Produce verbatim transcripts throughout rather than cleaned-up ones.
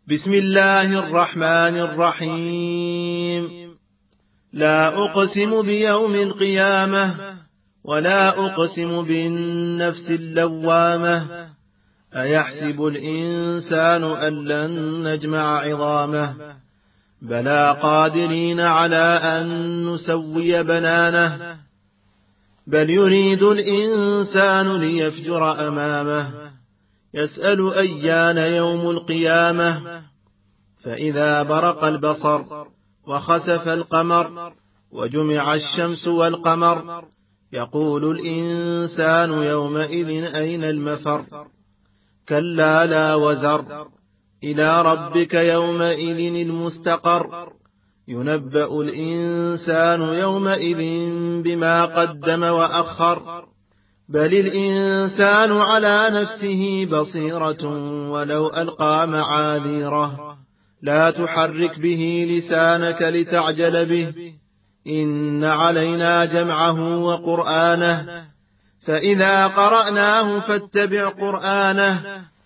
بسم الله الرحمن الرحيم. لا أقسم بيوم القيامة ولا أقسم بالنفس اللوامة أيحسب الإنسان أن لن نجمع عظامه بلى قادرين على أن نسوي بنانه بل يريد الإنسان ليفجر أمامه يسأل أيان يوم القيامة فإذا برق البصر وخسف القمر وجمع الشمس والقمر يقول الإنسان يومئذ أين المفر كلا لا وزر إلى ربك يومئذ المستقر ينبأ الإنسان يومئذ بما قدم وأخر بل الإنسان على نفسه بصيرة ولو ألقى معاذيره لا تحرك به لسانك لتعجل به إن علينا جمعه وقرآنه فإذا قرأناه فاتبع قرآنه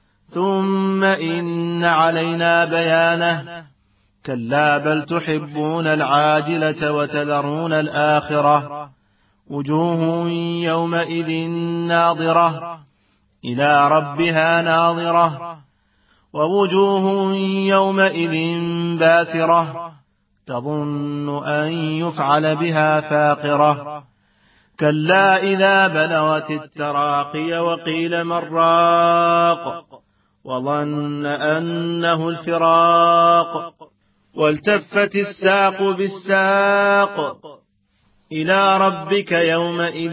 ثم إن علينا بيانه كلا بل تحبون العاجلة وتذرون الآخرة وجوه يومئذ ناظرة إلى ربها ناظرة ووجوه يومئذ باسرة تظن أن يفعل بها فاقرة كلا إذا بلغت التراقي وقيل من راق وظن أنه الفراق والتفت الساق بالساق إلى ربك يومئذ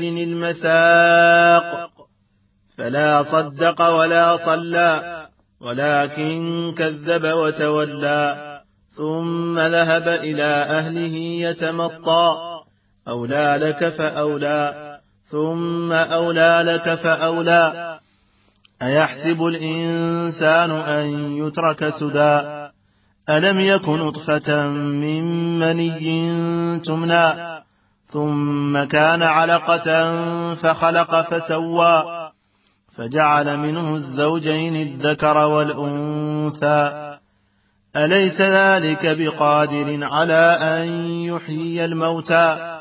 المساق فلا صدق ولا صلى ولكن كذب وتولى ثم ذهب إلى أهله يتمطى أولى لك فأولى ثم أولى لك فأولى أيحسب الإنسان أن يترك سدى ألم يكن نطفة من مني تمنى ثم كان علقة فخلق فسوى فجعل منه الزوجين الذكر والأنثى أليس ذلك بقادر على أن يحيي الموتى